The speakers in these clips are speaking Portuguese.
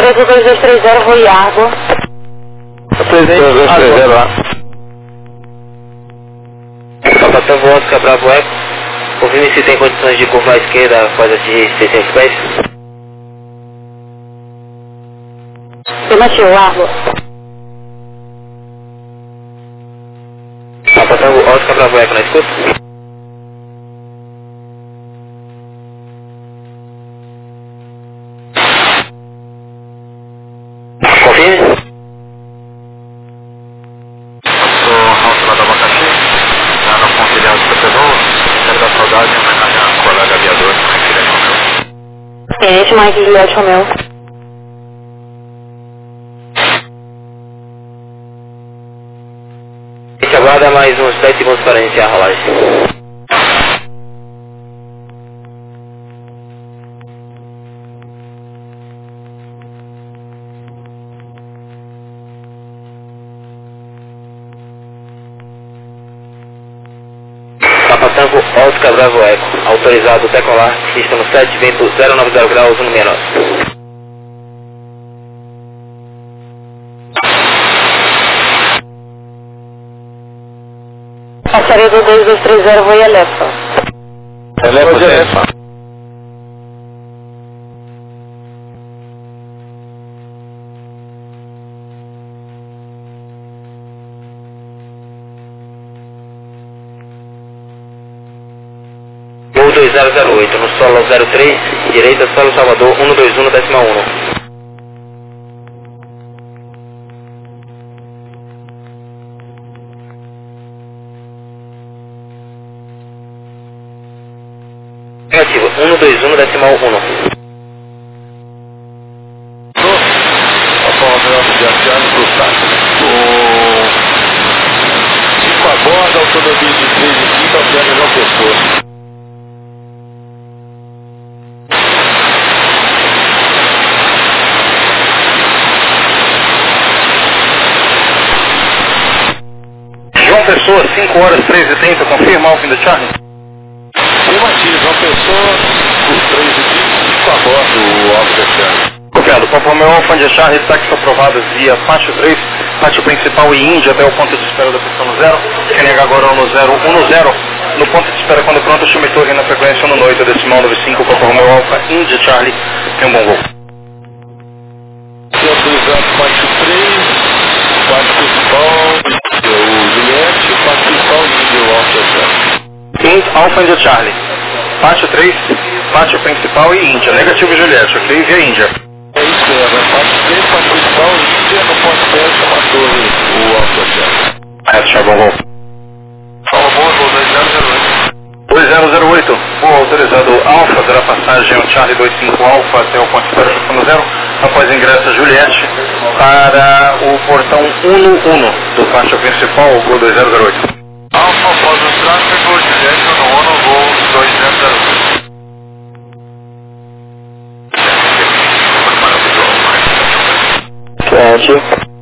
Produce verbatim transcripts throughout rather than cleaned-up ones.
Passaredo dois dois três zero, Rui Argo. Presente. dois dois três zero lá. Capitão Oscar Bravo Eco. Confirme se tem condições de curvar à esquerda após atingir seiscentos pés. Afirmativo, Argo. Capitão Oscar Bravo Eco na escuta. Confirme. Sou Alto lá da Abacaxi, lá no ponto de Alto Petedor, Ministério da Saudade, em homenagem a colega aviador, Mike Juliette Romeu. Tenente Mike Juliette Romeu. A gente aguarda mais uns dez segundos para iniciar a rolagem. Papatango Oscar Bravo Eco, autorizado decolar, pista no sete, vento zero nove zero graus, um menos. Passaredo dois dois três zero, Rui Elefa. Elefa, Elefa. Gol dois zero zero oito, no solo zero três, direita solo Salvador um dois um, décima um. Negativo, um dois um, décima um. Após o nosso desafiado cruzado, com cinco a bordo, automóvel de três e cinco, apenas João Pessoa. João Pessoa, cinco horas três e trinta, confirma o fim do Charlie? Afirmativo, João Pessoa, os três e trinta, cinco a bordo, o Alto Deseado. Copiado, Papa Romeu Alfa de Charlie, destaques aprovados via pátio três, pátio principal e Índia até o ponto de espera da pista no zero, Q N H agora no zero um no zero, no ponto de espera quando pronto, chame torre na frequência no oito, decimal nove cinco, Papa Romeu Alfa, Índia Charlie, tem um bom voo. Autorizado pátio três, pátio principal, o Juliette, pátio principal Índia, o Alto Deseado. Índia, Alfa Índia Charlie, pátio três, pátio principal e Índia, negativo Juliette, ok, via Índia. É isso mesmo, é pátio três, pátio principal, Índia, no ponto dez, chama a torre, o Alto Deseado. Reto, Chagão, voo. Fala, boa, voo dois zero zero oito. dois zero zero oito, voo autorizado Alfa, terá passagem ao Charlie vinte e cinco Alfa até o ponto de espera pista zero, após ingresso Juliette, para o portão um um do pátio principal, o voo dois zero zero oito. Alfa, após o tráfego, Juliette no ONU, voo dois zero zero oito. Sete.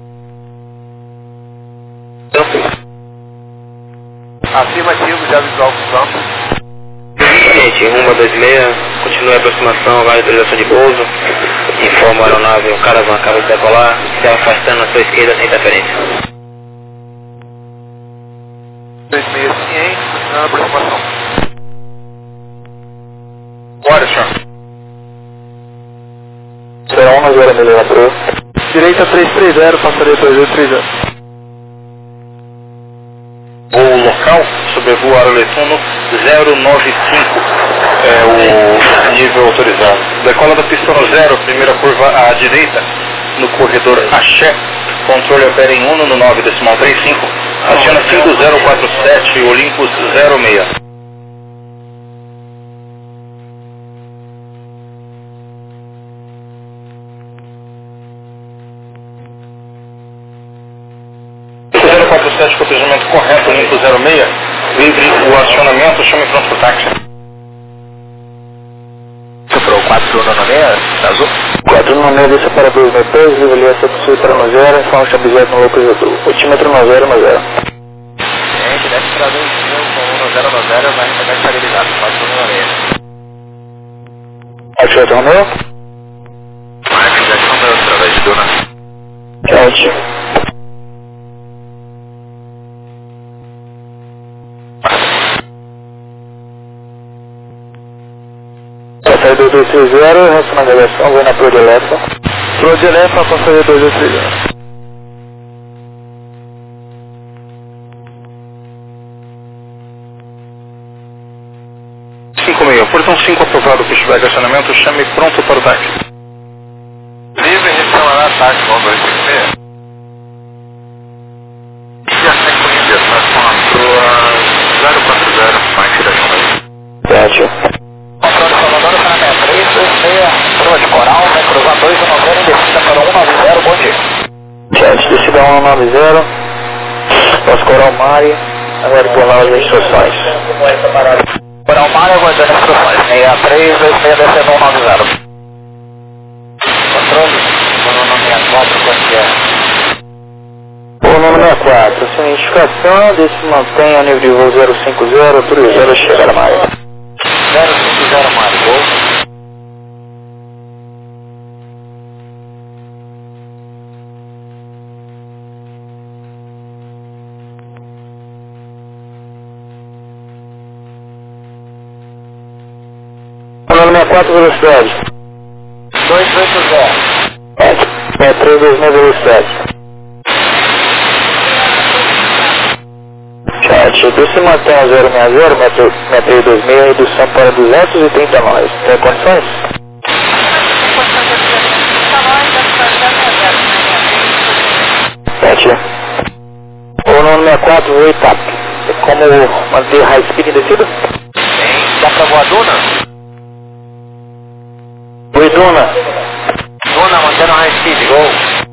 Afirmativo, já visual função. Gente, rumo dois seis, continue a aproximação, vai autorização de pouso, informa a aeronave, o Caravan acaba de decolar, se afastando à sua esquerda sem interferência. dois seis ciente, funcionando a aproximação. Bora, senhor. Será um a zero, melhor pro. Direita três três zero, passaria dois dois três zero. Voo local, sobrevoo Aeroletuno zero nove cinco, é o nível autorizado. Decola da pista no zero, primeira curva à direita, no corredor Axé, controle opera em um no nove, decimal trinta e cinco, aciona cinco zero quatro sete, Olympus zero seis. zero quatro sete, cotejamento correto, Olympus zero seis, livre o acionamento, chame pronto para o táxi. Soprou quatro um nove seis, azul. quatro um nove seis, desce para dois mil pés, avaliação do sul para no zero, faixa objeto no localizador. Otímetro no zero no zero. Gente, desce para dois mil com um zero no zero, vai receber estabilizado, quatro um nove seis. Ativado Romeu? Marca, já que não deu dois três zero, resto na navegação, vou na Prodilefa. Prodilefa, passageiro dois dois três zero. cinco meia, portão cinco aprovado, que estiver estacionamento, chame pronto para o táxi. Livre retornará táxi, com dois cinco seis. E a sequência está com a sua zero quatro zero, mais que da Sete. Controle Salvador, Canadá três dois seis, Cruz de Coral, vai cruzar dois um nove zero, descida para um nove zero, bom dia. Sete, descida um nove zero, Pós Coral Mari, agora por lá as instruções. Coral Mari, aguardando instruções, seis três dois seis, descendo um nove zero. Controle, Mono sessenta e quatro, quanto que é? O número sessenta e quatro, sem identificação, desse mantém a nível de voo zero cinco zero, autorizado, chega na Mari. zero cinco zero, Mari, gol. O número sessenta e quatro, velocidade. dois oito zero. sessenta e três dois seis, velocidade. Chat, desse mantém a zero seis zero, metro três dois seis, redução para duzentos e trinta nós. Tem condições? Sete. O número sessenta e quatro, voo TAP. Como manter high speed em descida? Tem, dá pra voar Duna? Oi, Duna. Duna, mantendo high speed, gol.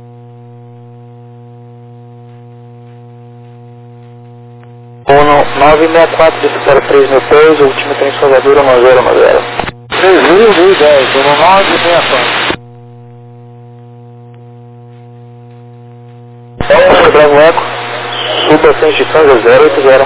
Uno nove seis quatro, desce para três mil pés, último trem Salvador, um zero um zero. três mil e dez, Uno nove seis quatro. Oscar Bravo Eco, suba sem instituições, zero oito zero.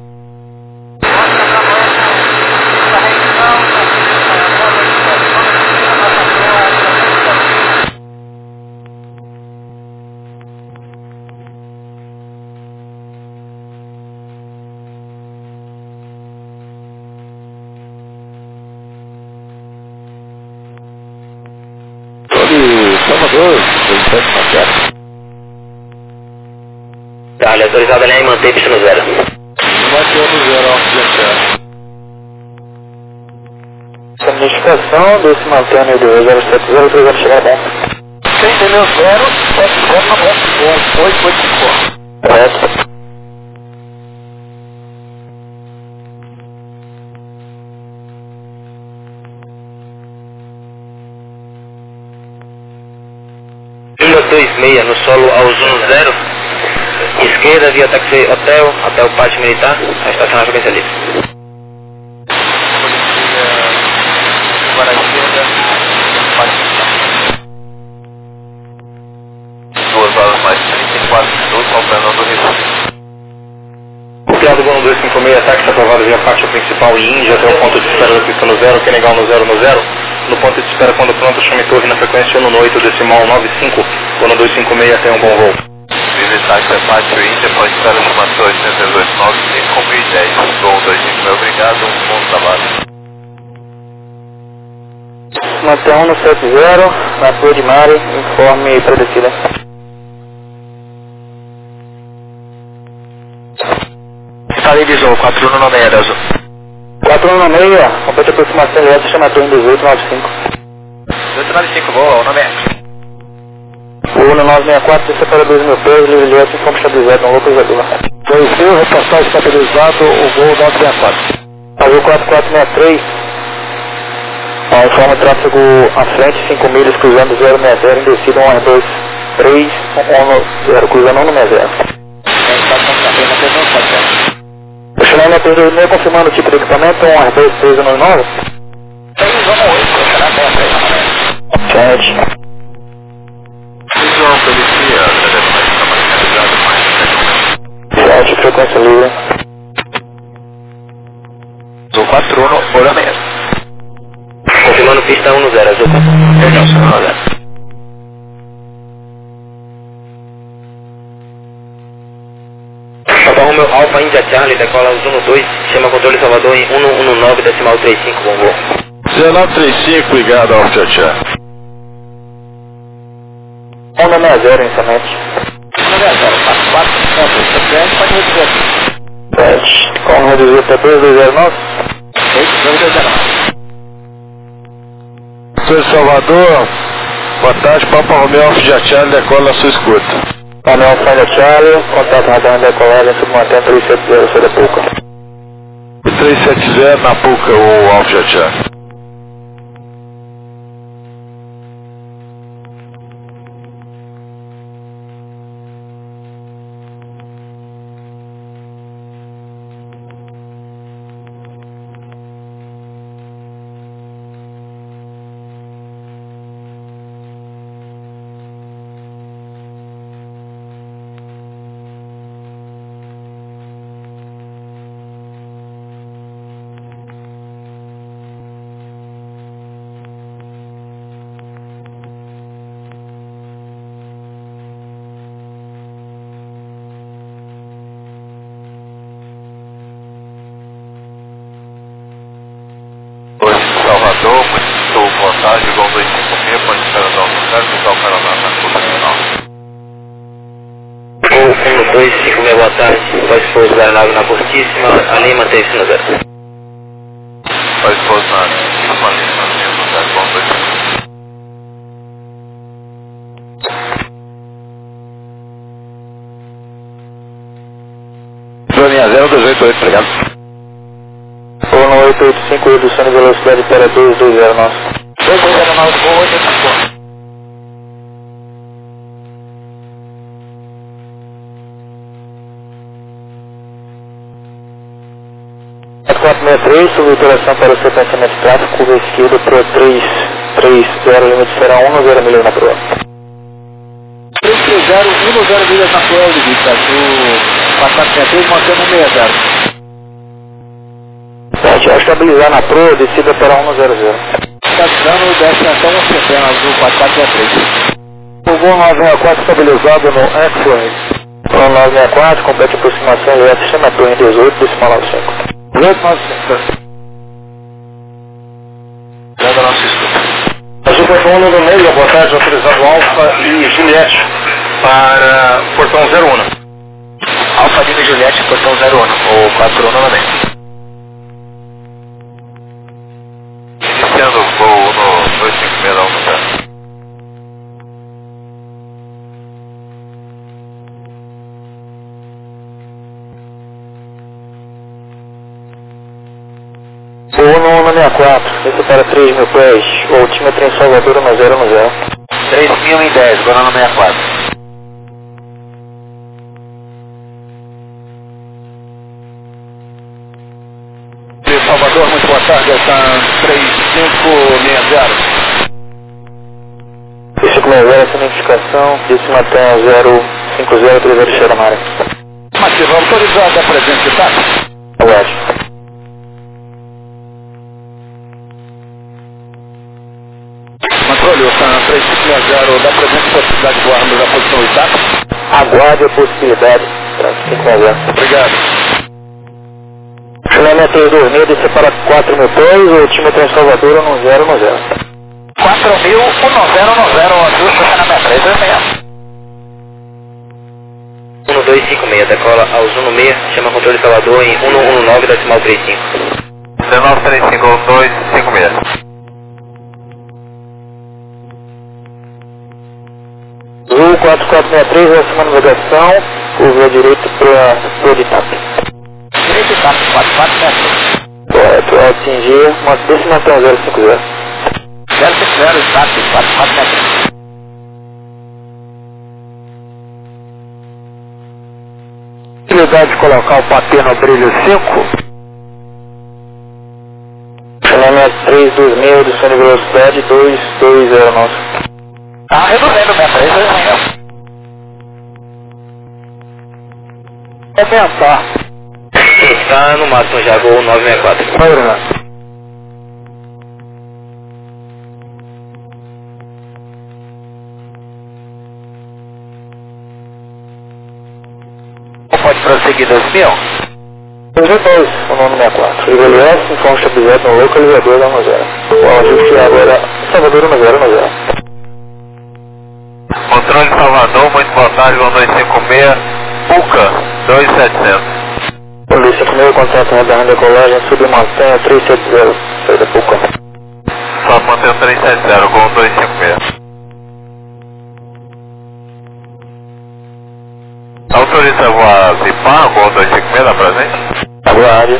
Salvador, dois sete quatro. Dale, autorizado ali, mantém pista no zero. Mantém no zero, ó, Essa notificação desse mantendo do zero sete zero, três chegar a bomba. trinta mil zero, sete zero na bomba, oito oito cinco. Correto. Lima dois seis no solo ao um zero. Esquerda via táxi hotel até o pátio militar, a estacionagem frequência livre. Agora a esquerda, duas horas mais trinta e quatro minutos, faltando do Recife. Copiado Bono dois cinco seis, táxi aprovado via pátio principal e Índia até o ponto de espera da pista no zero, que é legal no zero no zero. No ponto de espera quando pronto, chame torre na frequência um oito decimal nove cinco, Bono dois cinco seis, tem um bom voo. Livre táxi é pátio Índia, pode espera de Matou oitocentos e oitenta e nove, cinco mil e dez. Gol dois cinco seis, obrigado, um bom trabalho. Mantém um no sete zero, na rua de Mari, informe para descida. Estabilizou, quatro um nove zero, azul. quatro um seis, completa aproximação direta, chama a torre dezoito nove cinco. dezoito nove cinco, boa, o nome é. O um nove seis quatro, desce para dois mil pés, livre direto, informe estabilizado, não localizador. dois mil, repassagem estabilizado, o voo nove seis quatro. Azul quatro quatro seis três, ah, informa tráfego à frente, cinco milhas, cruzando zero seis zero, em descida um R dois três um zero, cruzando um seis zero. O chamado na torre dois mil, confirmando o tipo de equipamento, um R dois três um nove. três um oito, será bem, Sete. João Felicia, Sete, frequência livre. Azul quatro um, olha mesmo. Confirmando pista um zero, azul. Perdão, senhor, não zero. Papa Romeo Alfa India Charlie, decola os um dois, chama controle Salvador em um um nove decimal trinta e cinco, bom voo. dezenove trinta e cinco, ligado ao Tchau Tchau. Honda sessenta inicialmente. Honda sessenta, quatro quatro, pode reduzir aqui. sete, como reduzir até dois dois zero nove? oito dois dois zero nove. Sou de Salvador, boa tarde, Papa Romeo Alfa Charlie, decola na sua escuta. Romeo Alfa Charlie, contato radar decolar dentro do Manhattan três sete zero, sobre a Puca. três sete zero na Puca, o Alfa Charlie. Salvador, muito boa tarde, igual dois cinco seis, pode esperar dar um lugar, total Paraná na curva final. um dois cinco seis, boa tarde, pode pousar a nave na Portíssima, a linha mantém-se no zero. Pode pousar na linha mantém-se no zero, igual dois cinco seis. Linha zero dois oito oito, obrigado. Ono oito oito cinco, redução de velocidade para dois dois zero nove. dois dois zero nove, voo oito oito cinco. quatro seis três, subturação para o sequenciamento de tráfego, curva esquerda para três três zero, limite será um zero milhas na prova. três três zero, um zero milhas na prova, Victor. O quatro quatro seis três mantendo um seis zero. Ao estabilizar na proa, descida para um zero zero. Estabilizando, desce até uma centena do quatro quatro seis três. O voo nove seis quatro estabilizado no X-Ray. O nove seis quatro, complete aproximação L S, chama a torre dezoito, decimal nove cinco. dezoito nove cinco. Nada nossa escuta. A Superfone no meio, boa tarde, autorizado Alfa e Juliette para portão zero um. Alfa Lima e Juliette, portão zero um, ou quatro um novamente. Iniciando o voo no dois cinco seis da Alfa. Voo no um seis quatro, esse para três mil pés, o altímetro em Salvador no zero no zero. três mil e dez, agora no sessenta e quatro. Salvador, muito boa tarde, essa três cinco seis zero. três cinco seis zero, essa identificação, disse Matanha zero cinco zero três zero Xeramara. Mativa, autorizada a presença de táxi? Aguarde. Controle, o três cinco seis zero, dá presença e possibilidade de voarmos a posição de táxi? Aguarde a possibilidade. três cinco seis zero. Obrigado. Filhamento dois mil, descer para quatro mil pés, o altímetro em Salvador no zero no zero. quatro mil, um zero no zero, ajuste na minha três dois seis. um dois cinco seis, decola ao Zuno seis, chama controle de Salvador em um um nove, decimal trinta e cinco. dezenove trinta e cinco, um dois cinco seis. Voo quatro quatro seis três, acima navegação, curva direita para o de T A P. Direito de táxi, quatro quatro seis três. Correto, ao atingir, desse Matanha zero cinco zero. zero cinco zero, táxi, quatro quatro seis três. Utilidade de colocar o patê no brilho cinco. Filhamento três dois mil, descendo de velocidade dois dois zero nove. Tá reduzindo minha três dois seis. Aumentar. Está no máximo já, voo nove seis quatro. Vai, Bruno. Pode prosseguir dois mil? dois dois, o nome sessenta e quatro. L S, informe estabilizado no localizador da zero. Bom, justi agora, Salvador um zero um zero. Controle Salvador, muito boa tarde, um dois cinco seis, Puca, dois setecentos. um dois cinco seis, contato na decolagem, submontanha três sete zero, saída Puca. Só mantém o três sete zero, Gol dois cinco seis. Autoriza voar Zipar, Gol dois cinco seis, dá presente? Aguarde.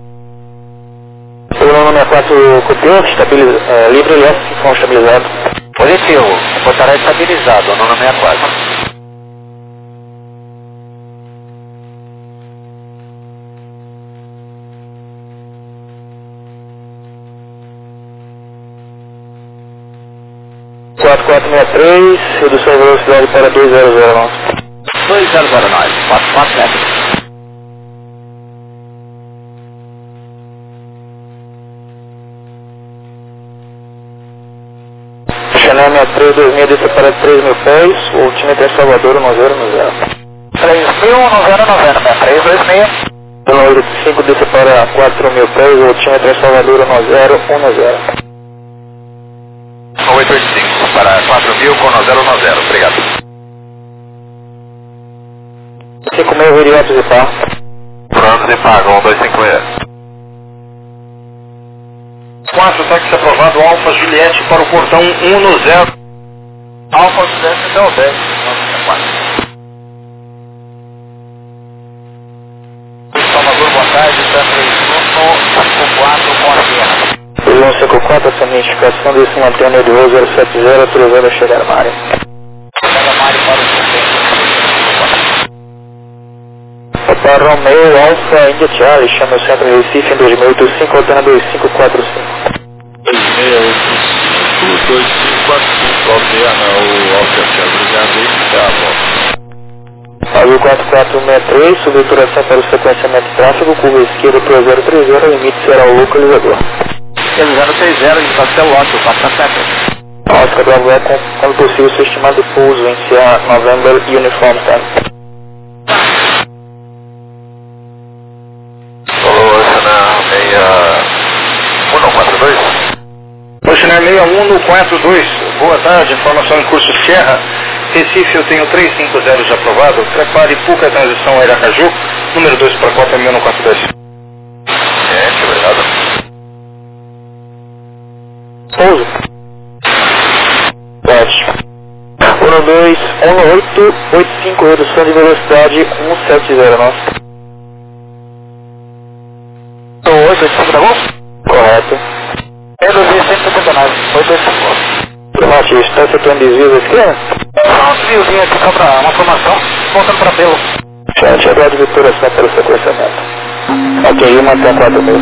O nome sessenta e quatro copiou, estabiliza, é, livre L S, som estabilizado. Positivo, botará estabilizado, no sessenta e quatro. quatro quatro seis três, redução de velocidade para dois zero zero nove. dois zero zero nove, quatro quatro metros. Chanel sessenta e três dois seis, desce para três mil pés, o altímetro é Salvador um zero um zero. três mil, um zero um zero, sessenta e três dois seis. um oito cinco, desce para quatro mil pés, o altímetro é Salvador um zero um zero. oito oito cinco, para quatro mil com zero um zero, obrigado. cinco seis, Viriato Zipar. Pronto, Zipar, Gol dois cinco seis. quatro, táxi aprovado, Alfa Juliette para o portão um no zero. Alfa Juliette, então dez, sessenta e quatro. Salvador, boa tarde, está três um cinco quatro com a Sierra. três um cinco quatro, essa minha indicação desse mantenha de voo zero sete zero, autorizado a chegar na área. Chega a área para o centro. Para Romeo, Alfa, India Charlie, chama o centro Recife em dois mil e oito cinco, alterna dois cinco quatro cinco. dois seis oito cinco, dois cinco quatro cinco, alterna o Alfa Charlie, obrigado aí, tá bom. Azul quatro quatro seis três, subturação para o sequenciamento de tráfego, curva esquerda para zero três zero, limite será o localizador. zero três zero, estação Lócio, passa sete. Oscar Bravo é, quando possível, seu estimado pouso em C A November Uniform Time. Falou, Chanel seis um quatro dois. O Chanel seis um quatro dois, boa tarde, informação em curso Sierra. Recife, eu tenho três cinco zero já aprovado, prepare Puca, transição Aracaju, número dois para quatro mil um quatro dois. Gente, obrigado. Pouso. Teste. um dois um oito oito cinco, redução de velocidade um sete zero nove. oito oito cinco, tá bom? Correto. Reduzir cento e setenta e nove, oito oito cinco. Matias, está acertando desvio da esquerda? Só um desviozinho aqui só para uma formação, voltando para pelo. Chante, aguarde vituração para o sequenciamento. Ok, mantém quatro mil.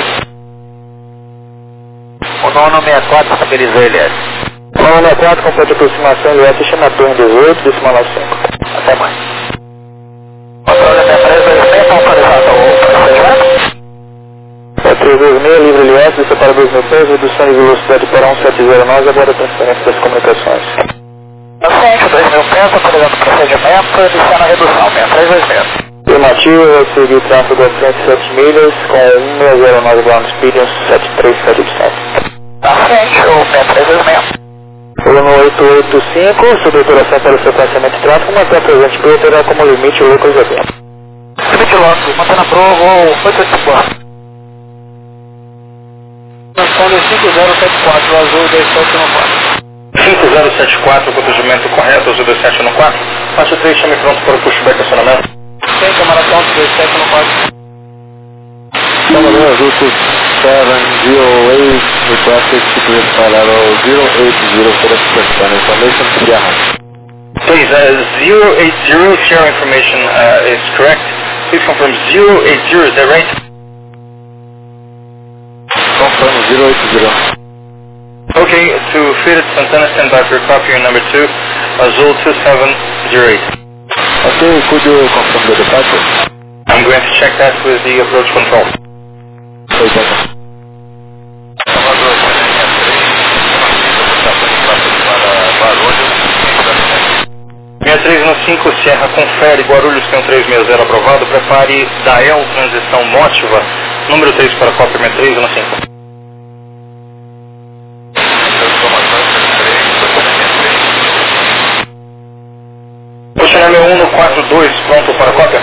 O nono sessenta e quatro estabilizou ele. nove sessenta e quatro, completa aproximação, L S, chama a torre dezoito, decimal nove cinco. Até mais. Controle da empresa, tem autorizado o procedimento? É três dois seis, livre L S, desce para dois mil pés, redução de velocidade para um sete zero nove, agora transferência das comunicações. Paciente, dois mil pés, autorizando o procedimento, iniciando a redução, sessenta e três dois seis. Afirmativo, vai seguir tráfego a frente sete milhas, com um seis zero nove ground speed e um sete três sete oito. Paciente, o sessenta e três dois seis. um oito oito cinco, subturação para o sequenciamento de tráfego, mantém presente P terá como limite o localizador. Limite logo, mantendo a prova, oito oito quatro. Antônio cinco zero sete quatro, azul dois sete um quatro. cinco zero sete quatro, procedimento correto, azul dois sete um quatro. Faixa três, chame pronto para o pushback acionamento. Tem camaração dois sete um quatro. Salvador, azul sete zero oito, requested to please file level zero eight zero for the system information Sierra. Please, uh, zero eight zero, share information uh, is correct. Please confirm zero eight zero, is that right? Confirm zero eight zero. Okay, to fit it, Santana, stand by for copy number two, Azul two seven zero eight. Okay, could you confirm the departure? I'm going to check that with the approach control. Okay, thank you. seis três um cinco, Sierra, confere, Guarulhos tem um três seis zero aprovado, prepare Dael, transição Mótiva, número três para cópia sessenta e três um cinco. quatro dois, pronto para cópia.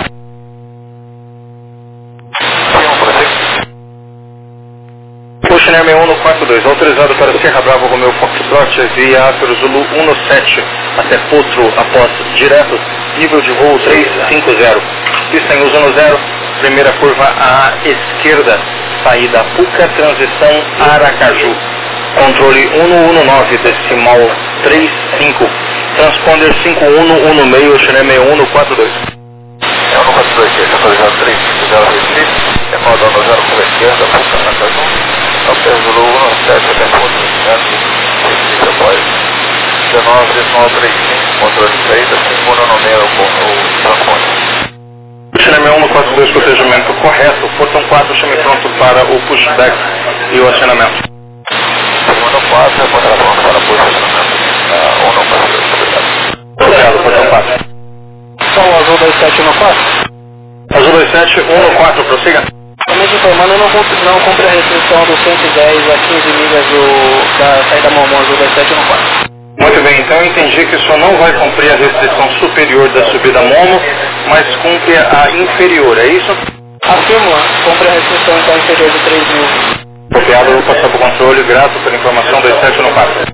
Puxa M um no quatro dois, autorizado para Serra Bravo Romeo Foxtrot via Afro Zulu um sete até Potro após direto, nível de voo três cinco zero. Pista em uso no zero, primeira curva à esquerda, saída Puca, transição Aracaju. Controle um um nove, decimal três cinco. Transponder cinco um um no meio, Ocean M um no quatro dois. É um no quatro dois, autorizado três cinco zero Recife, é rodando zero curva esquerda, Puca, Aracaju. Alter Zulu um sete até Potro, Recife após dezenove, dezenove, três cinco, controle de saída, cinco um no meio, o transponder. Ocean M um no quatro dois, protegimento correto, portão quatro, chame pronto para o pushback e o acionamento. Segundo quatro, é portão pronto para o posicionamento, um no quatro dois, obrigado. Obrigado, portão quatro. Só o azul dois sete no quatro? Azul dois sete, um no quatro, prossiga. Somente informando, eu não, não cumpre a restrição dos cento e dez a quinze milhas do, da saída Momon azul dois sete no quatro. Muito bem, então eu entendi que o senhor não vai cumprir a restrição superior da subida Momo, mas cumpre a inferior, é isso? Afirmo, cumpre a restrição então inferior de três mil. Copiado, vou passar para o controle, grato pela informação dois sete no quatro.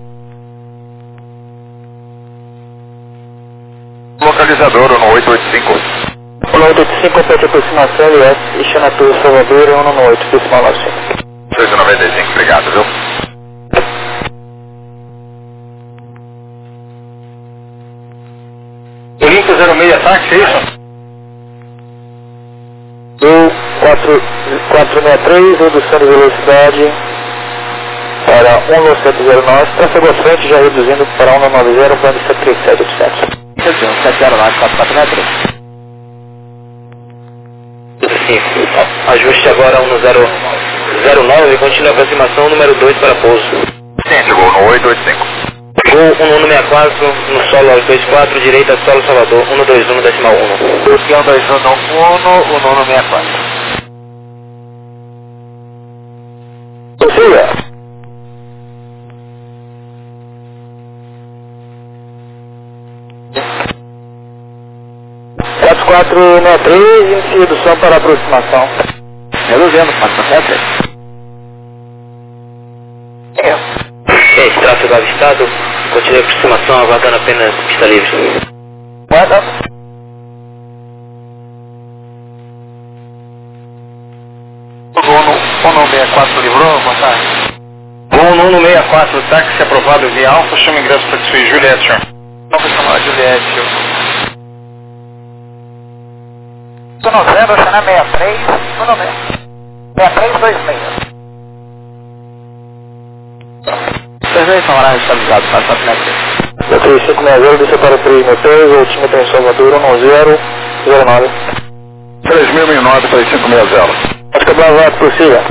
Localizador no oito oito cinco. Olá, oito oito cinco, pede aproximação, L S, Ixanatur, Salvador, um nove oito, decimal nove cinco. seis noventa e cinco, obrigado, viu? Olimpo zero seis, táxi, é isso? Do quatro seis três, redução de velocidade para um nove sete zero nove, tráfego à frente já reduzindo para um nove nove zero, plano sete três sete oitocentos. sete zero nove, quatro quatro seis três. Ajuste agora um zero zero nove, continue a aproximação número dois para pouso. Sim, chegou no oito oito cinco. Gol um um sessenta e quatro, no solo aos dois quatro, direita solo Salvador, um dois um decimal um. dois um dois um um, o nono sessenta e quatro. Prossiga. quatro quatro seis três, inicia redução para aproximação. Reduzindo, quatro sete três. É, tráfego avistado, continue a aproximação, aguardando apenas pista livre. Guarda. O nono sessenta e quatro livrou, boa tarde. Voo no um sessenta e quatro, táxi aprovado via Alfa, chama ingresso para Taxi Juliette, senhor. Vamos chamar Juliette. Sono zero, Xana sessenta e três, Sono sessenta e três dois seis. Vocês são horários estabilizados para essa três. três cinco seis zero, desce para três mil três, altímetro em Salvador, um zero zero nove. três mil e nove, três cinco seis zero. Oscar Bravo, prossiga.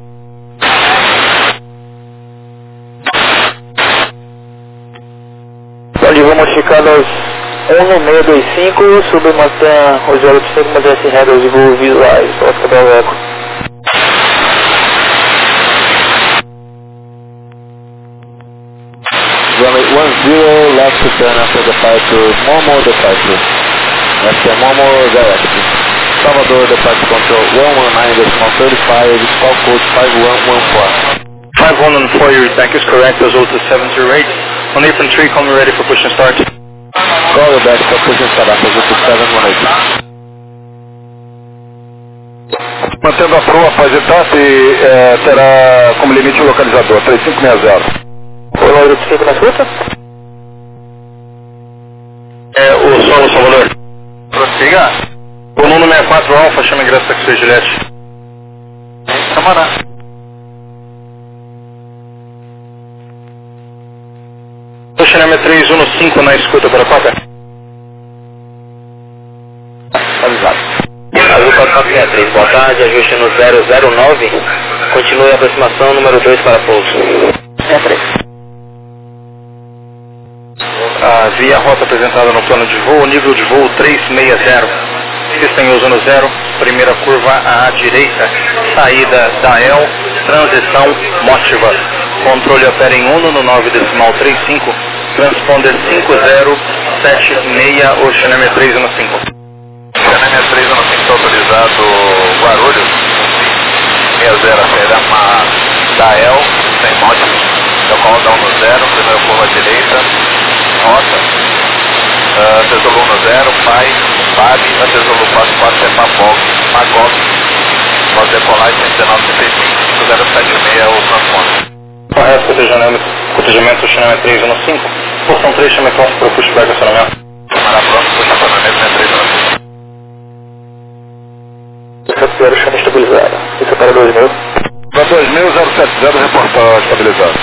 Onde vamos ficar nos um seis dois cinco, sobre Matan, o zero oito cinco, mas S regras de voo visuais, Oscar Bravo. Runway one zero, left to turn after departure, Momo departure. After Momo direct. Salvador departure control one one nine decimal thirty-five, call code five one one four. five one one four, your back is correct, Azul to seven zero eight. On apron three, call me ready for push and start. Call you back for push and start after Azul to seven one eight. Mantendo a proa, após etapa, eh, terá como limite o localizador, três cinco seis zero. Olá, oito oito cinco na escuta? É o solo Salvador. Prossiga. O Nuno sessenta e quatro Alfa, chama ingresso para Taxi Juliette. Camará. Ocean M três um cinco na escuta para a cópia. Avisado. Azul quatro quatro seis três, boa tarde, ajuste no zero zero nove, continue a aproximação número dois para pouso. sessenta e três. Ah, via rota apresentada no plano de voo, nível de voo três seis zero. Pista em uso no zero, primeira curva à direita, saída da E L, transição Motiva. Controle opera em um no nove decimal três cinco, transponder cinco zero sete seis, o Xaname três um cinco. Xaname três um cinco autorizado Guarulhos, seis zero, será uma Dael, sem monte, então coloca um no zero, primeiro curva à direita, rota, uh, Tesolo um no zero, Pai, Babi, Tesolo quatro quatro, é Papog, Magog, pode decolar cento e dezenove, trinta e cinco, zero sete seis, o transponder. Correto, cotejamento Xaname três um cinco, porção três, chame pronto para o pushback acionamento. Para pronto, puxa acionamento, três um cinco. sete zero, chama estabilizado. Isso é para dois mil. Para dois mil, zero sete zero, reportar estabilizado.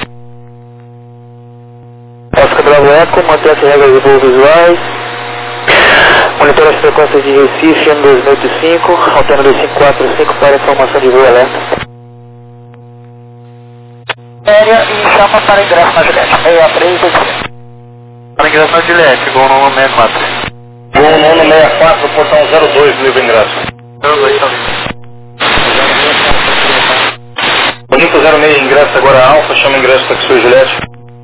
Oscar Bravo Eco, mantém as regras de voo visuais. Monitora as frequências de Recife, M dois mil e oitenta e cinco, alterno dois cinco quatro cinco para informação de voo alerta. Aérea e chama para ingresso na Juliette. seis três dois cinco. Para ingresso na Juliette, gol no seis quatro. Gol no seis quatro, portão zero dois, livre ingresso. zero dois, tá livre. Bonito zero seis, ingresso agora Alfa, chama ingresso para Taxi Juliette.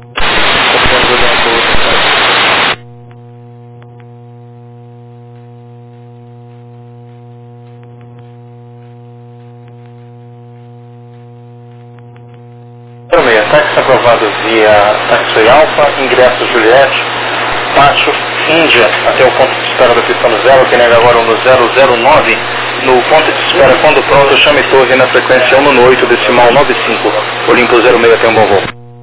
zero seis, táxi aprovado via Taxi Alfa, ingresso Juliette, Pátio, Índia, até o ponto de espera da pista no zero, que nega agora no zero zero nove, no ponto de espera, quando pronto, chame torre na frequência um no oito, decimal nove cinco, Olimpo zero seis, tem um bom voo.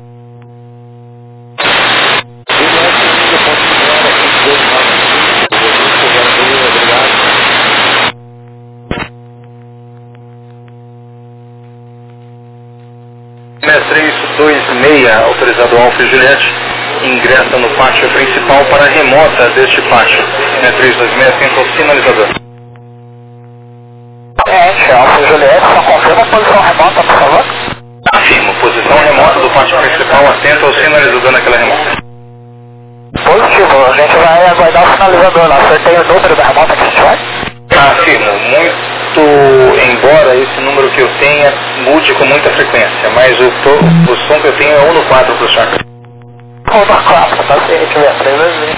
seis três dois seis, autorizado Alfa e Juliette, ingressa no pátio principal para a remota deste pátio. seis três dois seis, tenta o sinalizador. É, Alfa e Juliette, só confirma a posição remota, por favor. Afirmo, posição remota do pátio principal, atento ao sinalizador naquela remota. Positivo, a gente vai aguardar o sinalizador lá. Você tem o número da remota que a gente vai? Afirmo, muito embora esse número que eu tenha mude com muita frequência, mas o, to, o som que eu tenho é um no quatro para o chakra. um no quatro, tá certo, é três vezes.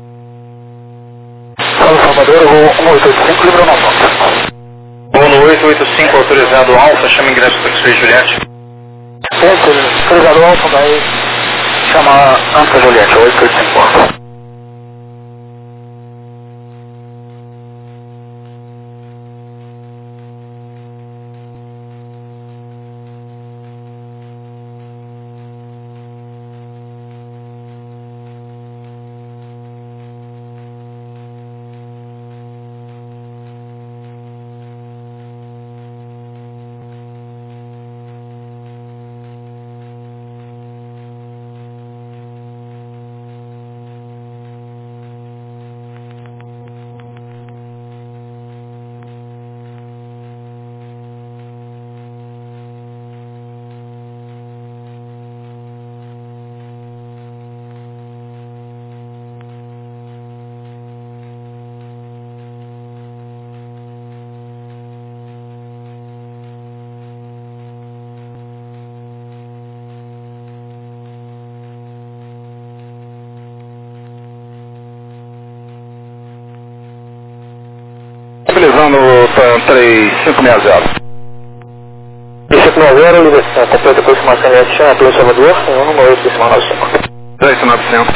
São Salvador, eu vou um oito oito cinco, livre uma volta. Vou no oito oito cinco, autorizado Alfa, chama ingresso para Taxi Juliette. Certo, autorizado Alfa vai chamar Alfa Juliette, oito oito cinco. Utilizando o três cinco seis zero. três cinco seis zero, ligação completa aproximação de chama pelo Salvador, em um no oito, decimal nove cinco. três nove cinco.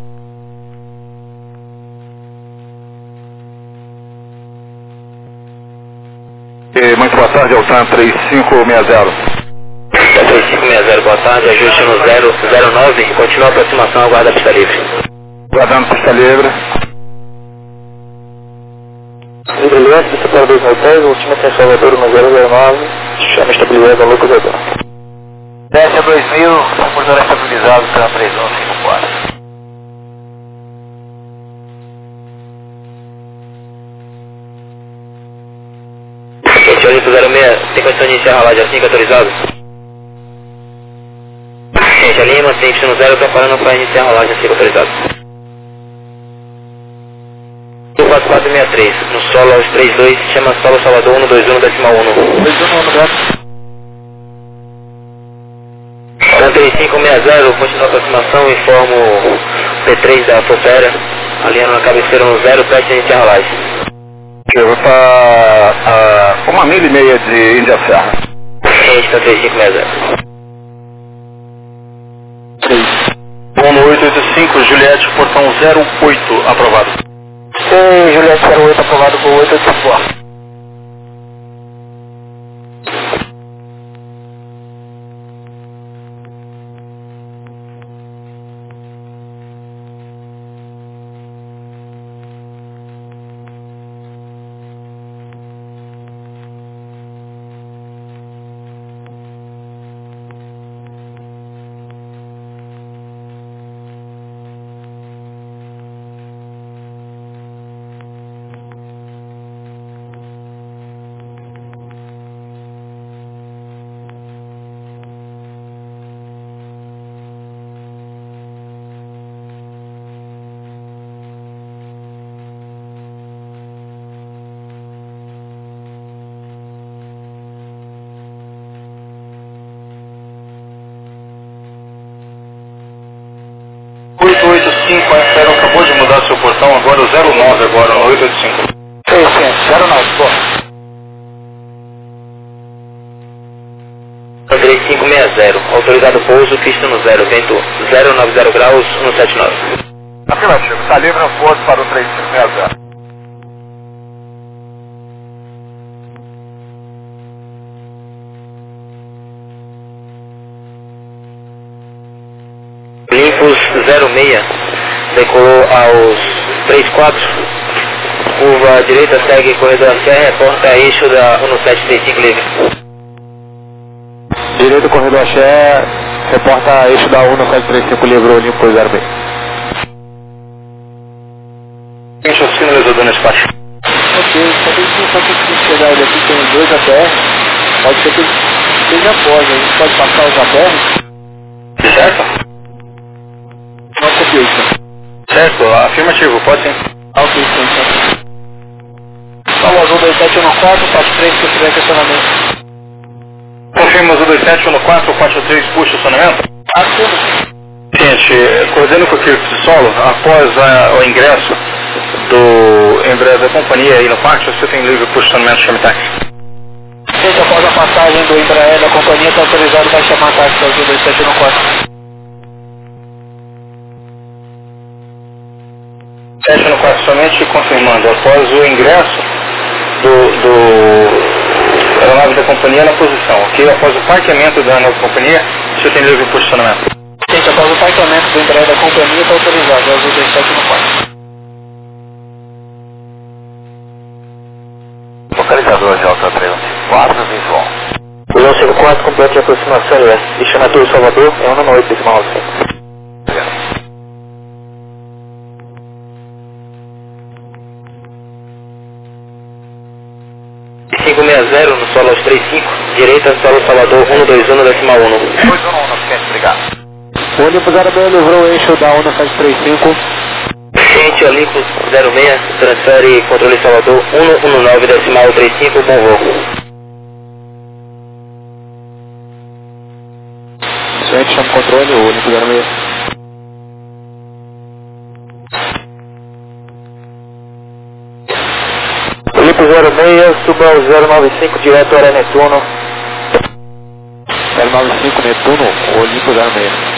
E muito boa tarde, Altan três cinco seis zero. três cinco seis zero, boa tarde, ajuste no zero zero nove, continua a aproximação, aguarda a pista livre. Guardando pista livre. Livre Leste, pista para dois mil e dez, ultímate em Salvador no zero zero nove, chama estabilizado, Lucas Zedon. Desce a dois mil, motor estabilizado para três um cinco quatro. Esse Olimpo zero seis, tem condição de iniciar a rolagem assim, autorizado? Gente, a Lima, tem Y zero, preparando para iniciar a rolagem assim, autorizado. quatro quatro seis três, no solo aos três dois, chama solo Salvador um dois um, decimal um. dois um no gato. três cinco seis zero, continua a aproximação, informo P três da Fopera, alinhando na cabeceira no zero, preste a iniciar a rolagem. Eu vou para uh, uma milha e meia de Índia Serra. Gente, tá três cinco seis zero. Bono oito oito cinco, Juliette, portão zero oito, aprovado. Sim, Juliette zero oito, aprovado por oito oito cinco. oito oito cinco, a Aero acabou de mudar seu portão, agora o zero nove agora, no oito oito cinco. Sim, sim, zero nove, pô. três cinco seis zero, autorizado pouso, pista no zero, vento zero nove zero graus, um sete nove. Afirmativo, está livre no pouso para o três cinco seis zero. Olympus zero seis, decolou aos três quatro, curva direita, segue corredor a Sé, reporta eixo da um sete três cinco livre. Direito corredor Axé, reporta eixo da um sete três cinco livre, Olympus zero seis. Enche o sinalizador no espaço. Ok, só tem que só conseguir chegar ele aqui, tem dois A T R, pode ser que esteja após, a gente pode passar os A T R? Certo? Não copiei isso. Certo, afirmativo, pode sim. Ah, ok, sim, sim. Salvador dois sete um quatro, quatro três, se tiver questionamento. Confirma o dois sete um quatro, quatro três, puxa o estacionamento. Assumo. Gente, coordenando com o Kirk de solo, após a, o ingresso do Embraer da companhia aí no pátio, você tem livre posicionamento, chame táxi. Gente, após a passagem do Embraer da companhia, está autorizado para chamar táxi Azul dois sete um quatro. sete no quatro somente confirmando, após o ingresso do, do aeronave da companhia na posição, ok? Após o parqueamento da nova companhia, você tem livre posicionamento. Gente, após o parqueamento do Embraer da companhia, está autorizado Azul dois sete um quatro. Localizador de alta três um cinco quatro, visual. dois cinco quatro, completo de aproximação U S. Destinatura Salvador, é um oito decimal cinco. cinco seis zero no solo aos três cinco, direita solo Salvador um dois um decimal um. dois um um, não esquece, obrigado. O Olympus zero seis livrou o eixo da um sete três cinco. Gente, Olympus zero seis, transfere controle Salvador um um nove decimal trinta e cinco, bom voo. Gente, chama o controle, o Olympus zero seis. Olympus zero seis, suba ao zero nove cinco, direto Aero Netuno. zero nove cinco Netuno, Olympus zero seis.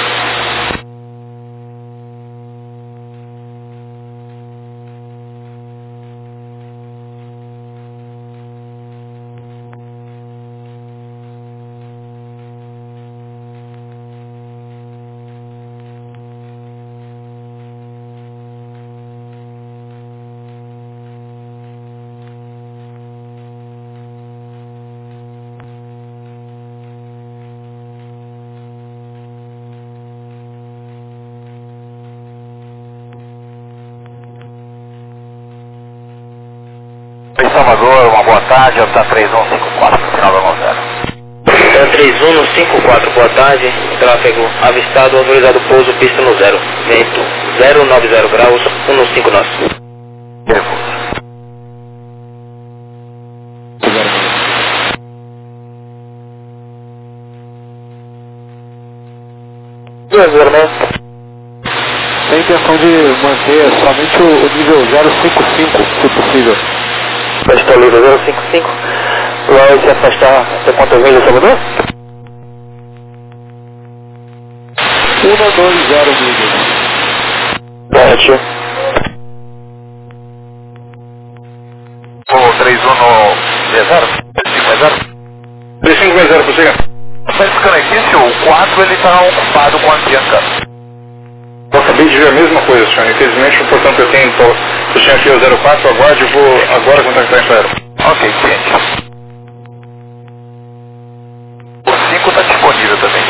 Em Salvador, uma boa tarde, Alta três um cinco quatro, final da zero. É três um cinco quatro, boa tarde, tráfego avistado, autorizado pouso, pista no zero, vento zero nove zero graus, um cinco nove. Duas zero seis. Sem intenção de manter somente o, o nível zero cinco cinco, se possível. Pista livre zero cinco cinco. Vai se afastar até quantas milhas, Salvador? um dois zero milhas. Sete. O três um no zero? três cinco zero? três cinco zero, prossiga. Mas ficando aqui, senhor, o quatro ele está ocupado com a Bianca. Eu acabei de ver a mesma coisa, senhor. Infelizmente, o portão que eu tenho, então, se o senhor aqui é o zero quatro, aguarde, eu vou agora contactar a Infraero. Ok, ciente. O cinco está disponível também.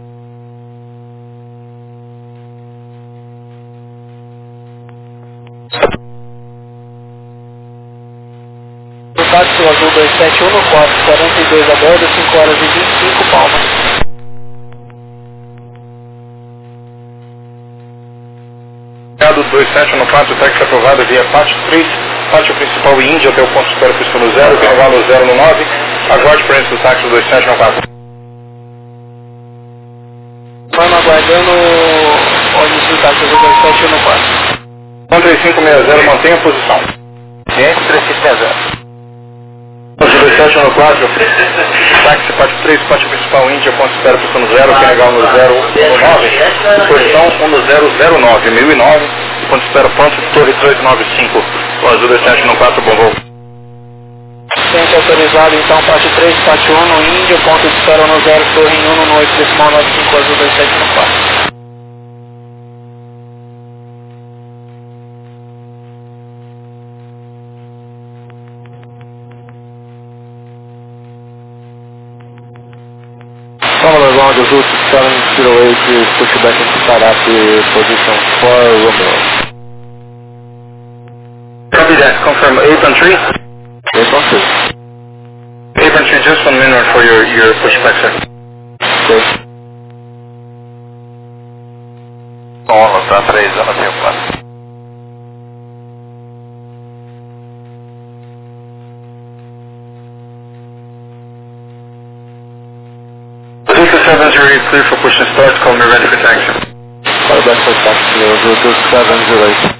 Táxi azul dois sete um no quatro, quarenta e dois a bordo, cinco horas e vinte e cinco palmas. dois sete no quatro, táxi aprovado via pátio três, pátio principal e Índia até o ponto espero pista no zero, que no zero no nove, aguarde presença do táxi dois sete no quatro. Vamos aguardando o início do táxi azul dois sete um no quatro. um três cinco seis zero, mantenha a posição. Ciente, três cinco seis zero. dois sete no quatro, táxi pátio três, pátio principal Índia, ponto espero pista no zero, que legal no zero no nove, posição um no zero zero nove, mil e nove, ponto espero ponto, torre três nove cinco, o azul dois sete no quatro, bom voo. Ciente autorizado, então, pátio três, pátio um no Índia, ponto de espera no zero, torre em um no oito, decimal nove cinco, azul dois sete no quatro. Salvador ground azul seven zero eight, push back into startup position four, Romeo. Copy that, confirm apron three. Apron three. Apron three, just one minute for your, your pushback, sir. Okay. Sono, está três anos sem o quatro. seven zero eight, clear for push and start, call me ready for taxi. Call back for taxi, azul seven zero eight.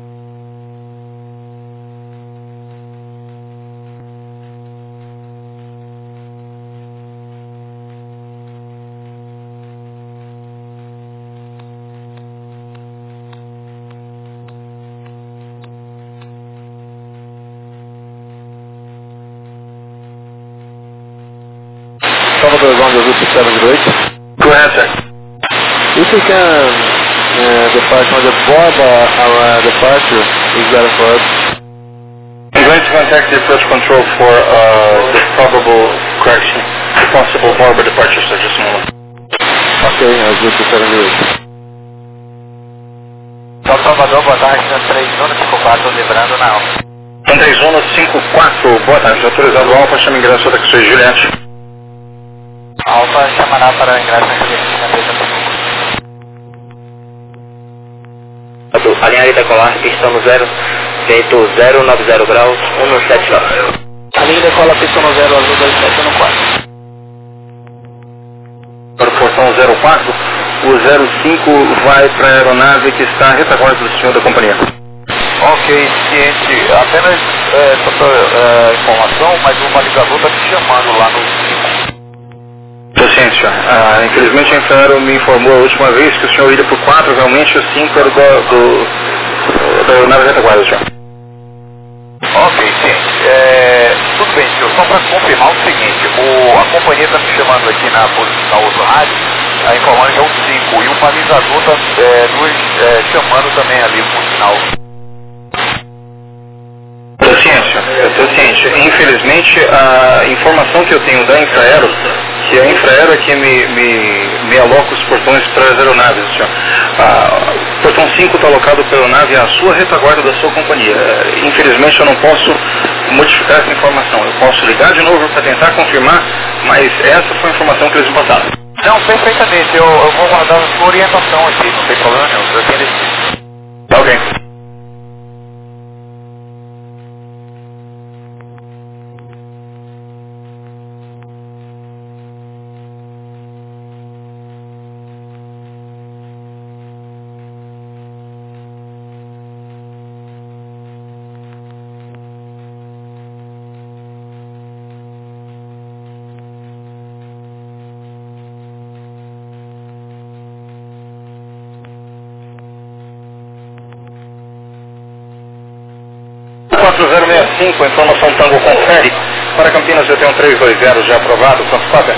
Salvador ground azul seven zero eight. Go ahead, sir. If you can uh, depart on the border our departure, is that for us? I'm going to contact the approach control for uh, the probable correction, the possible Barber departure, sir, just a moment. Ok, azul seven zero eight. São Salvador, boa tarde, três um cinco quatro, lembrando na alta. um três um cinco quatro, boa tarde, autorizado o Alfa, chama ingresso da taxi Juliette. Alfa chamará para ingresso na Juliette, na mesa do A linha decolar, pista no zero, vento zero nove zero graus, um sete nove. A linha decola pista no zero, azul dois sete no quatro. Para o portão zero quatro, o zero cinco vai para a aeronave que está à retaguarda do senhor da companhia. Ok, ciente. Apenas é, só pra, é, informação, mas o balizador está te chamando lá no cinco. Estou ciente, senhor. Ah, infelizmente a Infraero me informou a última vez que o senhor iria para o quatro, realmente o cinco era do, do, da aeronave retaguarda, senhor. Ok, ciente. É, tudo bem, senhor. Só para confirmar o seguinte, o, a companhia está me chamando aqui na posição outro rádio, a informando que é o cinco, e o balizador está é, nos é, chamando também ali com o sinal. Estou ciente, senhor. Eu estou ciente. Infelizmente, a informação que eu tenho da Infraero, que a Infraero é que me, me, me aloca os portões para as aeronaves, senhor. Ah, o portão cinco está alocado para a aeronave à sua retaguarda da sua companhia. Infelizmente, eu não posso modificar essa informação. Eu posso ligar de novo para tentar confirmar, mas essa foi a informação que eles me passaram. Não, perfeitamente. Eu, eu vou guardar a sua orientação aqui, não tem problema nenhum. Eu tenho decidido. Tá ok. cinco, informação Tango confere. Para Campinas eu tenho um três dois zero já aprovado, transporta.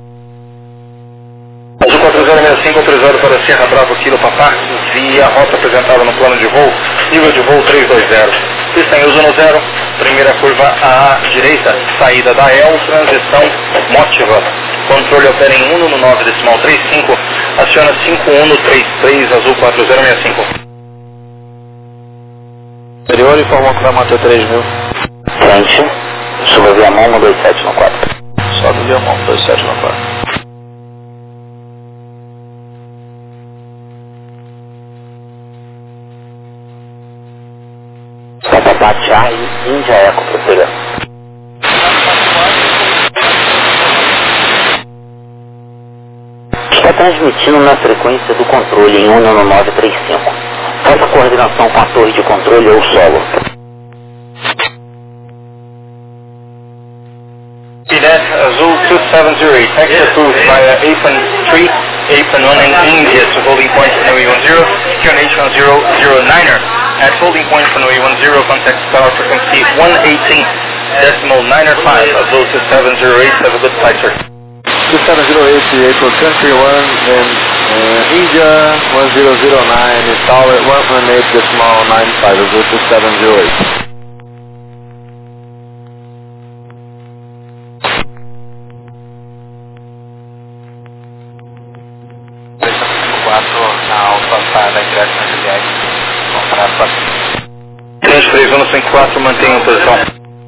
Azul quatro zero seis cinco, autorizado para Sierra Bravo Kilo Papá, via rota apresentada no plano de voo, nível de voo três dois zero. Pista em uso no zero, primeira curva à direita, saída da E L, transição Motiva. Controle opera em um no nove decimal trinta e cinco, aciona cinco um três três, Azul quatro zero seis cinco. Superior informou que vai manter três mil. Frente, suba via mão no dois sete no quatro. Sobe via mão dois sete no quatro. Papá Charlie, Índia Eco, prossiga. Está transmitindo na frequência do controle em um no nove três cinco. Faça coordenação com a torre de controle ou solo. Pinet Azul two seven zero eight, taxi approved via Apan three, Apan one in India to holding point for Hanoi one zero, Q N H one zero zero niner. At holding point for Hanoi one zero, contact tower frequency one eighteen decimal nine five, Azul two seven zero eight, have a good flight, sir. two seven zero eight, April country one, and uh, India one zero zero nine, tower one eighteen decimal nine five, Azul two seven zero eight. Na alta da ingresso na Juliette, contrato para três três um cinco quatro, mantenha a posição.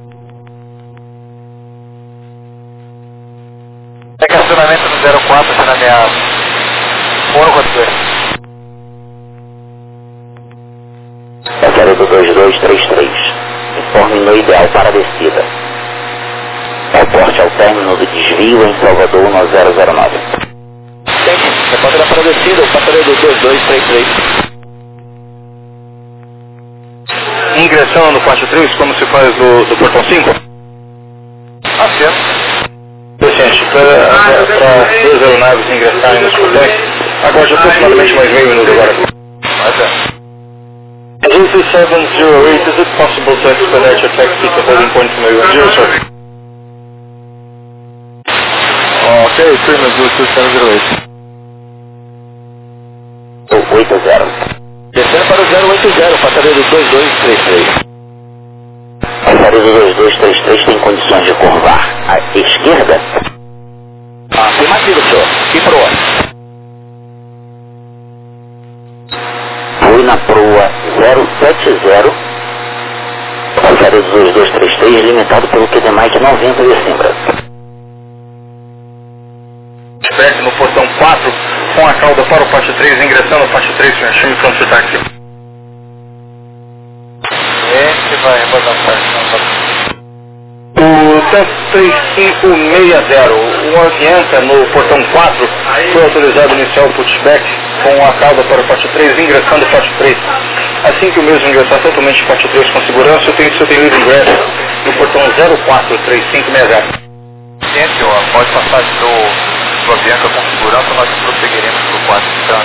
estacionamento no zero quatro, estacionamento um quatro dois. Passagem do dois dois três três. Informe no ideal para a descida. Reporte ao término do desvio em Salvador no zero zero nove. Repórter da para a descida, o passageiro do dois dois três três. Ingressão no Pátio três, como se faz do, do Portão cinco? Acerto. Paciente, para duas aeronaves ingressarem nos portões, aguarde aproximadamente mais meio minuto agora. Mas é. Azul two seven zero eight, is it possible to expedite your taxi to holding point from one zero, sir? Ok, firme Azul two seven zero eight. oito zero. Descendo para o zero oito zero, passageiro do dois dois três três. Passageiro do dois dois três três tem condições de curvar à esquerda? Afirmativo, senhor. E proa? Fui na proa zero sete zero. Passageiro do dois dois três três, limitado pelo Q D Mike noventa de Simbra. Perto no Portão quatro, com a cauda para o Pátio três, ingressando no Pátio três, senhor. Chame front to taxi. Esse vai embora O três cinco seis zero, o Avianca no Portão quatro, foi autorizado a iniciar o pushback com a cauda para o Pátio três, ingressando no Pátio três. Assim que o mesmo ingressar totalmente no Pátio três com segurança, eu tenho seu livre ingresso no Portão zero quatro três cinco seis zero. Gente, ó, pode passar do... sua Bianca com segurança, nós prosseguiremos para o quatro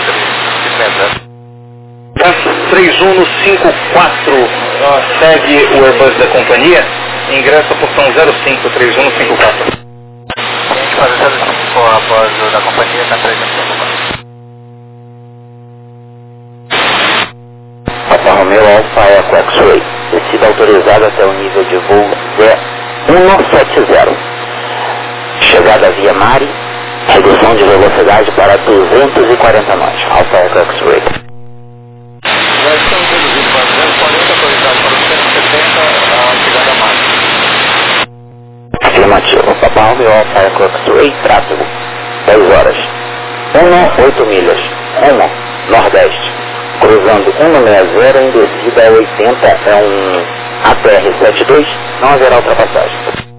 três um cinco quatro, segue o Airbus da companhia, ingressa a portão zero cinco três um cinco quatro. A gente faz zero cinco após da companhia, está presente. Papa Romeo Alpha Eco X-Ray, descida autorizada até o nível de voo um sete zero. Chegada via Mari, redução de velocidade para duzentos e quarenta nós, Alpha Eco X-Ray. Já estamos reduzindo para duzentos e quarenta, autorizado para cento e setenta, a chegada máxima. Afirmativo, Papa Romeo Alpha Eco X-Ray, tráfego, dez horas, um oito milhas, um Nordeste, cruzando um sessenta em descida a oitenta, é um A T R setenta e dois, não haverá ultrapassagem.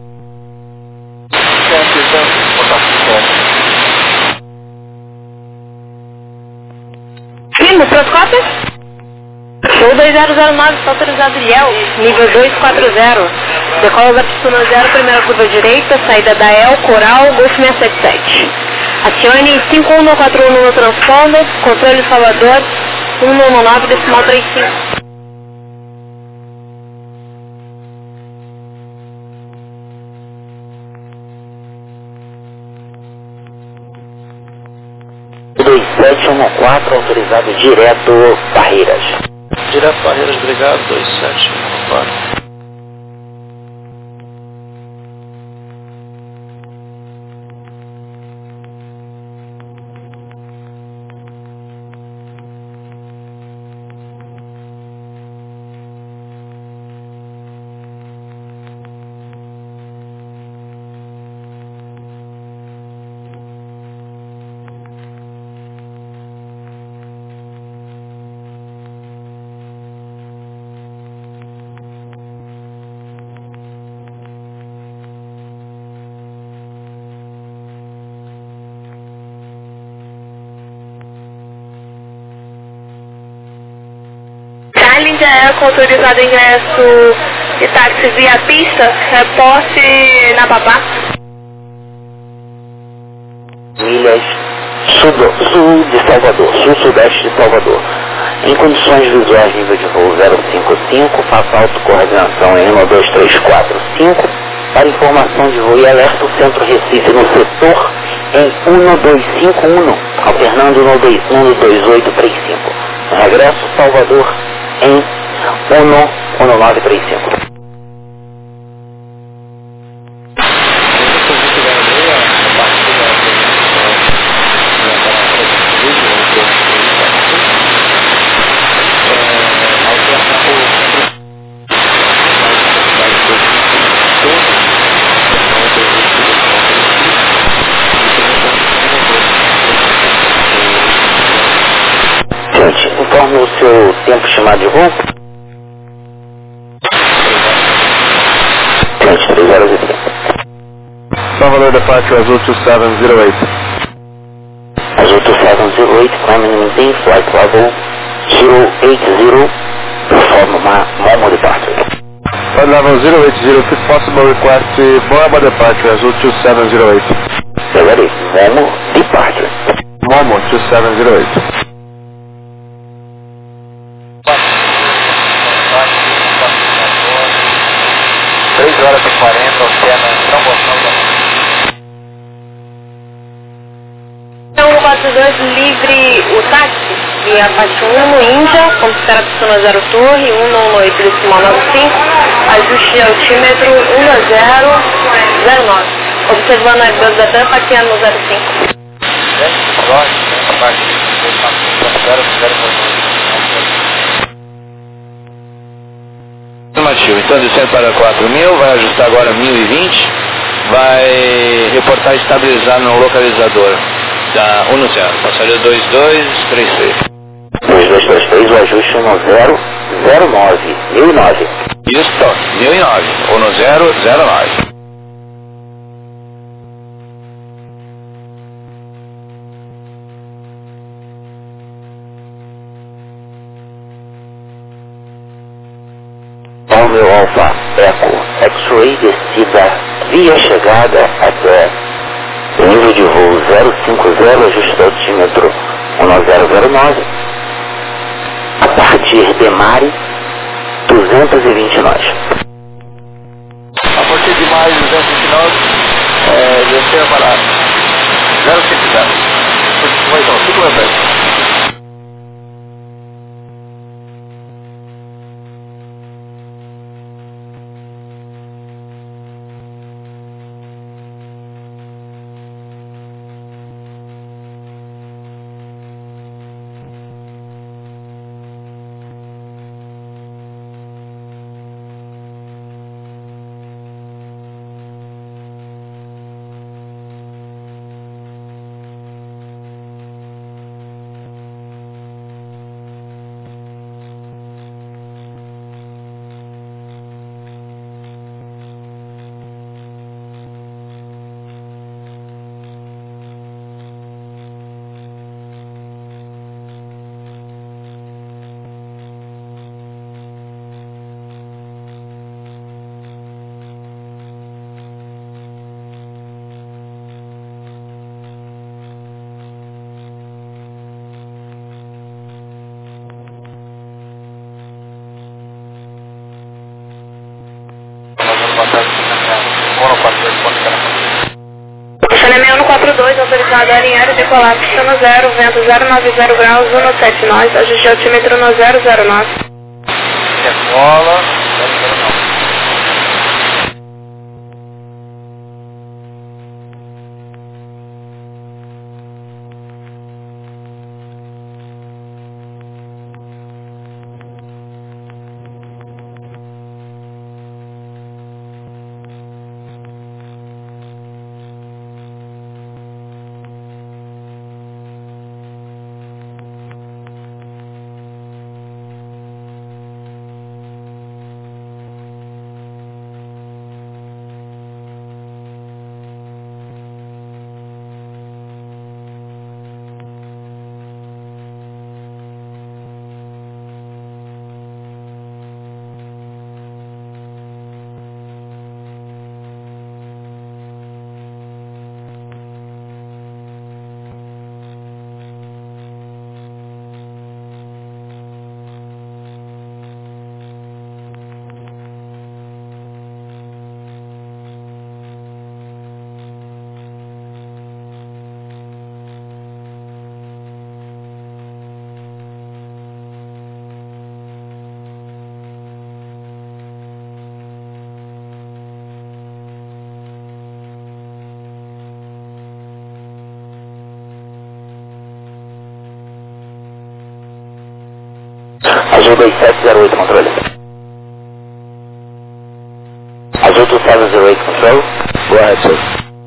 Firme, Proscópio? Show dois zero zero nove, está autorizado Liel, nível dois quatro zero. Decola da pista zero, primeira curva direita, saída da E L, Coral, Golf seiscentos e setenta e sete. Acione cinco um quatro um no transponder, controle Salvador, um nove decimal trinta e cinco. sete um quatro, autorizado direto Barreiras. Direto Barreiras, obrigado, dois sete um quatro. Charlie já é autorizado ingresso de táxi via pista, reporte na Babá. Milhas sul, sul de Salvador, sul-sudeste de Salvador. Em condições visuais, nível de voo zero cinco cinco, faça autocoordenação em um dois três quatro cinco. Para informação de voo e alerta o Centro Recife no setor em um dois cinco um, alternando no um dois oito três cinco. No regresso, Salvador em um nove três cinco. Informe o seu tempo chamado de voo. três horas e trinta. Salvador Departure Azul two seven zero eight. Azul two seven zero eight, climbing and maintain flight level zero eight zero, perform uma Momo Departure. Flight level zero eight zero, if possible request Boaba Departure Azul two seven zero eight. Ready, Momo Departure. Momo two seven zero eight. três horas e quarenta, Oceana, São Gonçalo. um quatro dois, livre o táxi, via parte um no Índia, como espera pistona zero Torre, um um oito decimal nove cinco, ajuste de altímetro um zero zero nove, observando a Airbus da tampa aqui no zero cinco. Afirmativo, então descendo para quatro mil, vai ajustar agora mil e vinte, vai reportar estabilizar no localizador da um zero, passaria dois dois três três. dois dois três três, o ajuste um zero zero nove, mil e nove. Isso, mil e nove, um zero zero nove. Romeo Alpha Echo X-Ray descida via chegada até nível de voo zero cinco zero, ajuste do altímetro um zero zero nove. A partir de Mari duzentos e vinte nós. A partir de mais duzentos e vinte nós, é, descer para zero cinco zero. Vai então, cinco lembrados. dois, autorizado a alinhar e decolar, pista no zero, vento zero nove zero graus, um no sete nós, ajuste altímetro no zero zero nove. Decola, zero zero nove. Azul dois sete zero oito, controle. Azul dois sete zero oito, control. Go ahead, sir.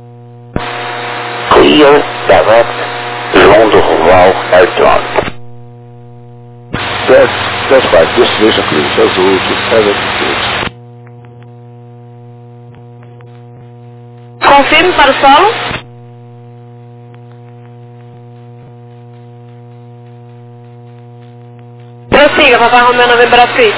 Clear, direct, João Durval, Airtron. That's, that's right, destination please. Azul dois sete zero oito. Confirme para o solo. Prossiga, Papai Romeu Novembro Brasília.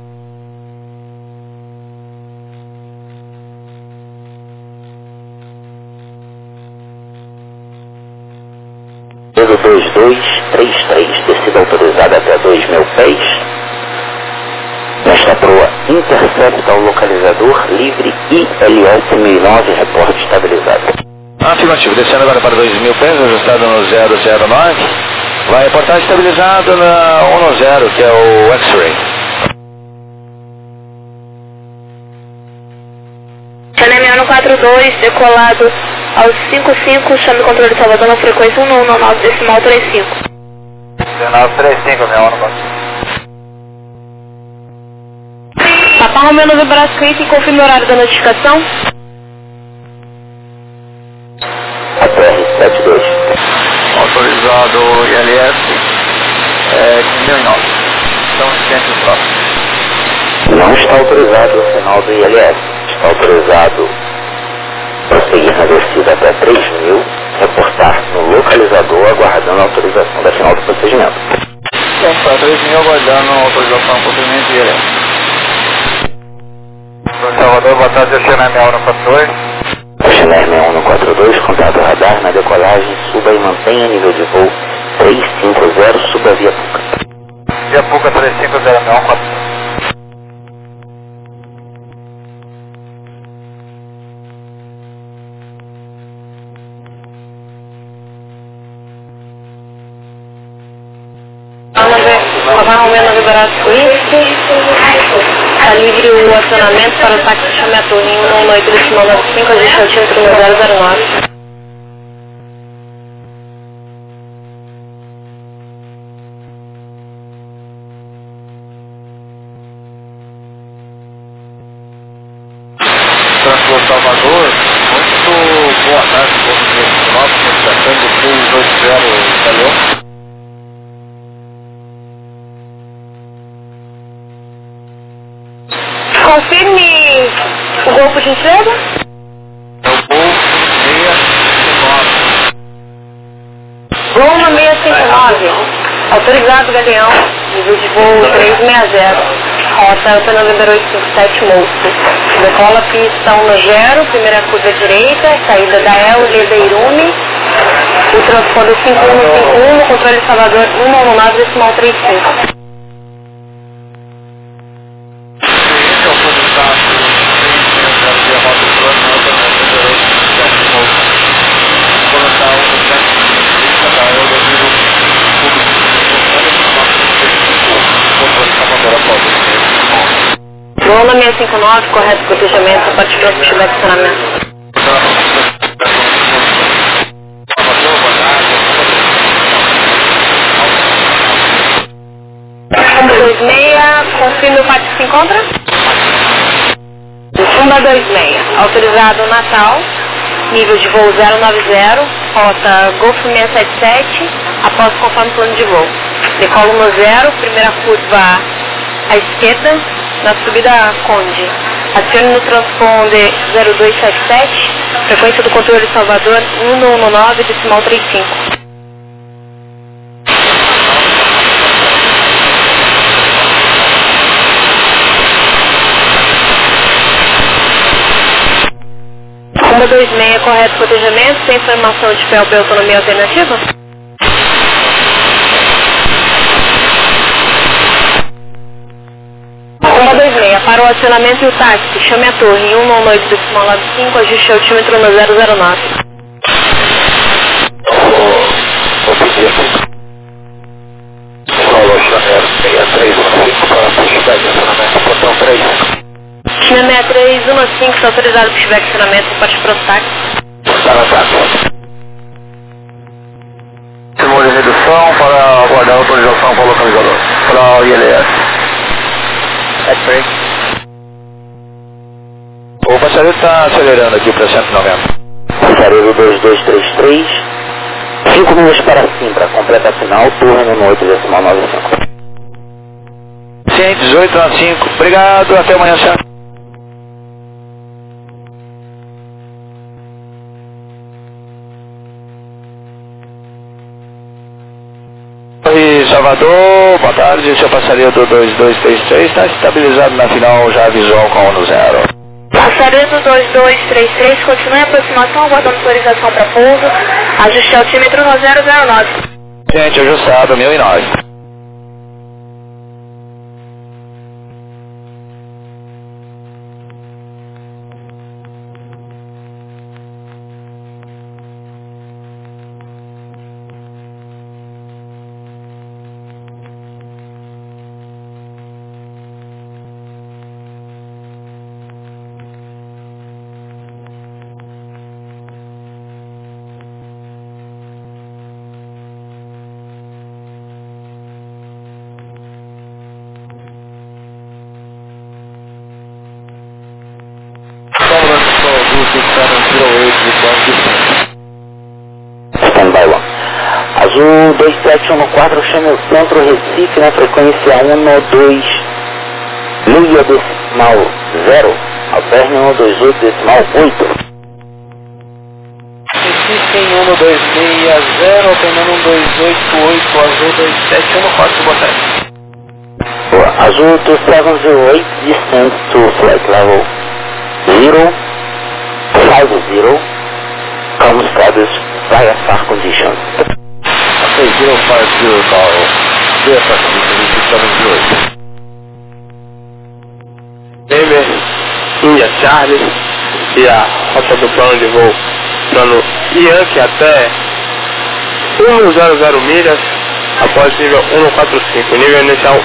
Peso dois dois três três, descida autorizada até dois mil pés. Nesta proa, intercepta o localizador livre I L S mil e nove, reporte estabilizado. Afirmativo, descendo agora para dois mil pés, ajustado no zero zero nove. Vai reportar estabilizado na um zero, que é o X-Ray. C N M um quatro dois, decolado aos cinco cinco, chame o controle de Salvador na frequência um um nove, decimal trinta e cinco. dezenove trinta e cinco, meu ano. Papai Romeu Novembro Brasília, confirme o horário da notificação. A T R setenta e dois. Autorizado I L S é mil e nove. São cento e quatro. Não está autorizado o sinal do I L S. Está autorizado prosseguir na descida até três mil, reportar no localizador aguardando a autorização da final do procedimento. Então, para três mil aguardando a autorização do procedimento I L S. Salvador, boa tarde, C N M um quatro dois. C N M um quatro dois, contato radar na decolagem, suba e mantenha nível de voo três cinco zero, suba via Puca. Via Puca três cinco zero um quatro dois. Papai Romeu Novembro Brasília. Está livre o acionamento para o táxi Chame a Torre em um oito decimal nove cinco, ajuste altímetro no zero zero nove. Transporte Salvador, muito boa tarde, bom dia, nosso notificação três oito zero, valeu? Confirme o gol, por gentileza. É o gol seiscentos e cinquenta e nove. Gol seiscentos e cinquenta e nove. Autorizado, Galeão. Nível de voo trezentos e sessenta. Rota P Novembro oito cinco sete, Moço. Decola pista um no zero, primeira curva direita, saída da El, Lebeirume. O transponder cinco um cinco um, controle Salvador um nove decimal trinta e cinco. Colocar Autonomia cinco nove, correto protegimento, a partir do pushback estacionamento. Funda dois seis, confirme o pátio que se encontra. Funda dois seis, autorizado Natal, nível de voo zero nove zero, rota Golf seiscentos e setenta e sete, após conforme plano de voo. Decolo no zero, primeira curva à esquerda, na subida Conde. Acione no transponder zero dois sete sete, frequência do controle Salvador um um um nove, decimal trinta e cinco. Funda dois seis, correto protegimento, sem informação de P L P autonomia alternativa? Funda dois seis, para o acionamento e o táxi, chame a torre em um um oito decimal nove cinco, ajuste altímetro no zero zero nove. Vou pedir aqui. Falou, Chanel seis três um cinco para pushback acionamento, portão três. China seis três um cinco, está autorizado o pushback acionamento, parte para o táxi. Está no táxi. Simula de redução para aguardar a autorização para o localizador. Para o I L S. X-Ray. O passageiro está acelerando aqui para cento e noventa. Passageiro dois dois três três, cinco milhas para Simbra, completa final, torre no oito decimal nove cinco. cento e dezoito a cinco, obrigado, até amanhã, senhor. Oi, Salvador, boa tarde, seu passageiro do dois dois três três está estabilizado na final, já avisou com um no zero. Passageiro do dois dois três três, continue a aproximação, aguardando autorização para pouso, ajuste altímetro no zero zero nove. Gente, ajustado, mil e nove. Stand by one. Azul dois sete um quatro, chame o centro Recife na frequência um dois meia decimal zero, alterne um dois oito decimal oito. Recife em um dois seis zero, alternando um dois oito oito, azul dois sete um quatro, boa tarde. Azul dois sete zero oito, distance to flight level zero five zero, calm status via far conditions. Ok, zero five zero call, via far conditions, seven zero eight. Denver, India Charlie e a rota do plano de voo, plano Yankee até um zero zero milhas, após nível um quatro cinco, nível inicial